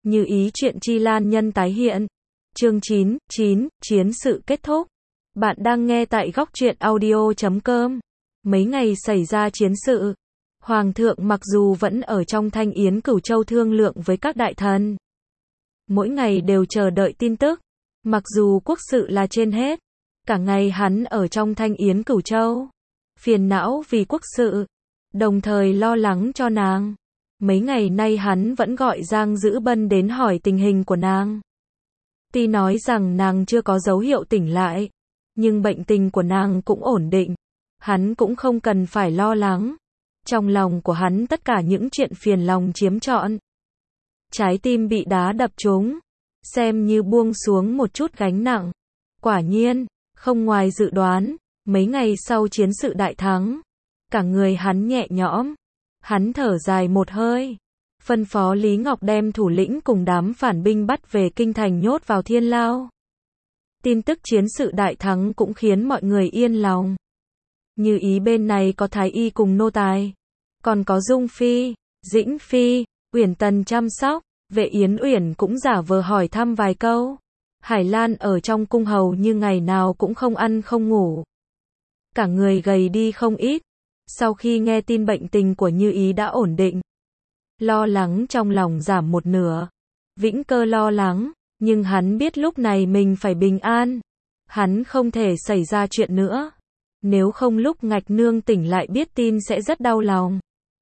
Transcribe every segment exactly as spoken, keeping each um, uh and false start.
Như ý chuyện chi lan nhân tái hiện. Chương chín, chín, chiến sự kết thúc. Bạn đang nghe tại góc truyện audio chấm com. Mấy ngày xảy ra chiến sự. Hoàng thượng mặc dù vẫn ở trong Thanh Yến Cửu Châu thương lượng với các đại thần. Mỗi ngày đều chờ đợi tin tức. Mặc dù quốc sự là trên hết. Cả ngày hắn ở trong Thanh Yến Cửu Châu. Phiền não vì quốc sự. Đồng thời lo lắng cho nàng. Mấy ngày nay hắn vẫn gọi Giang Dữ Bân đến hỏi tình hình của nàng. Tuy nói rằng nàng chưa có dấu hiệu tỉnh lại, nhưng bệnh tình của nàng cũng ổn định. Hắn cũng không cần phải lo lắng. Trong lòng của hắn tất cả những chuyện phiền lòng chiếm trọn. Trái tim bị đá đập trúng, xem như buông xuống một chút gánh nặng. Quả nhiên, không ngoài dự đoán, mấy ngày sau chiến sự đại thắng, cả người hắn nhẹ nhõm. Hắn thở dài một hơi, phân phó Lý Ngọc đem thủ lĩnh cùng đám phản binh bắt về kinh thành nhốt vào thiên lao. Tin tức chiến sự đại thắng cũng khiến mọi người yên lòng. Như ý bên này có Thái Y cùng nô tài, còn có Dung Phi, Dĩnh Phi, Uyển Tần chăm sóc, Vệ Yến Uyển cũng giả vờ hỏi thăm vài câu. Hải Lan ở trong cung hầu như ngày nào cũng không ăn không ngủ. Cả người gầy đi không ít. Sau khi nghe tin bệnh tình của Như ý đã ổn định, lo lắng trong lòng giảm một nửa. Vĩnh Cơ lo lắng, nhưng hắn biết lúc này mình phải bình an. Hắn không thể xảy ra chuyện nữa. Nếu không lúc Ngạch Nương tỉnh lại biết tin sẽ rất đau lòng.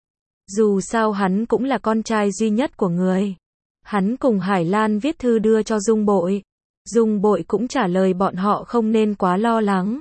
Dù sao hắn cũng là con trai duy nhất của người. Hắn cùng Hải Lan viết thư đưa cho Dung Bội. Dung Bội cũng trả lời bọn họ không nên quá lo lắng.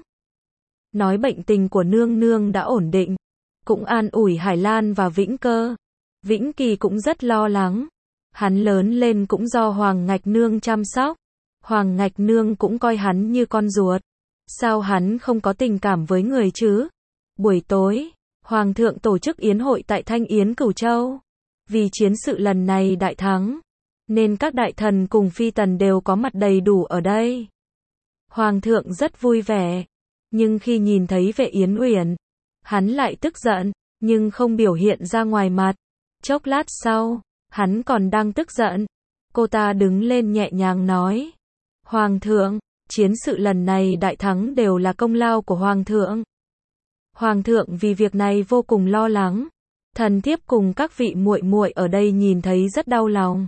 Nói bệnh tình của nương nương đã ổn định. Cũng an ủi Hải Lan và Vĩnh Cơ. Vĩnh Kỳ cũng rất lo lắng. Hắn lớn lên cũng do Hoàng Ngạch Nương chăm sóc. Hoàng Ngạch Nương cũng coi hắn như con ruột. Sao hắn không có tình cảm với người chứ? Buổi tối, Hoàng thượng tổ chức yến hội tại Thanh Yến Cửu Châu. Vì chiến sự lần này đại thắng, nên các đại thần cùng phi tần đều có mặt đầy đủ ở đây. Hoàng thượng rất vui vẻ. Nhưng khi nhìn thấy Vệ Yến Uyển, hắn lại tức giận, nhưng không biểu hiện ra ngoài mặt. Chốc lát sau, hắn còn đang tức giận. Cô ta đứng lên nhẹ nhàng nói: Hoàng thượng, chiến sự lần này đại thắng đều là công lao của Hoàng thượng. Hoàng thượng vì việc này vô cùng lo lắng. Thần thiếp cùng các vị muội muội ở đây nhìn thấy rất đau lòng.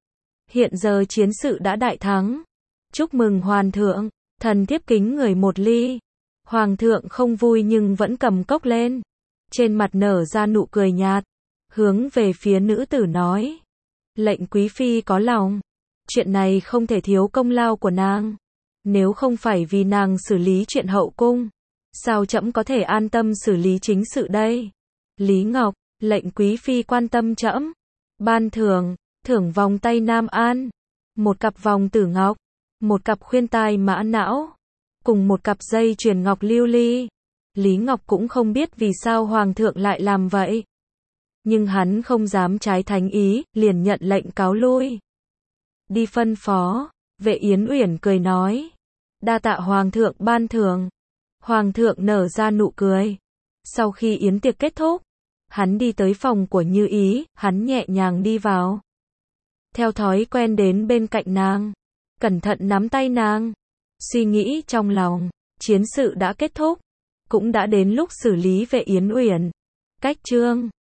Hiện giờ chiến sự đã đại thắng. Chúc mừng Hoàng thượng, thần thiếp kính người một ly. Hoàng thượng không vui nhưng vẫn cầm cốc lên. Trên mặt nở ra nụ cười nhạt. Hướng về phía nữ tử nói: Lệnh quý phi có lòng. Chuyện này không thể thiếu công lao của nàng. Nếu không phải vì nàng xử lý chuyện hậu cung, sao trẫm có thể an tâm xử lý chính sự đây? Lý Ngọc, lệnh quý phi quan tâm trẫm. Ban thưởng, thưởng vòng tay Nam An, một cặp vòng tử ngọc, một cặp khuyên tai mã não, cùng một cặp dây chuyền ngọc lưu ly. Lý Ngọc cũng không biết vì sao Hoàng thượng lại làm vậy. Nhưng hắn không dám trái thánh ý, liền nhận lệnh cáo lui. Đi phân phó, Vệ Yến Uyển cười nói: Đa tạ Hoàng thượng ban thưởng. Hoàng thượng nở ra nụ cười. Sau khi yến tiệc kết thúc, hắn đi tới phòng của Như ý, hắn nhẹ nhàng đi vào. Theo thói quen đến bên cạnh nàng, cẩn thận nắm tay nàng. Suy nghĩ trong lòng, chiến sự đã kết thúc, cũng đã đến lúc xử lý Vệ Yến Uyển. Cách chương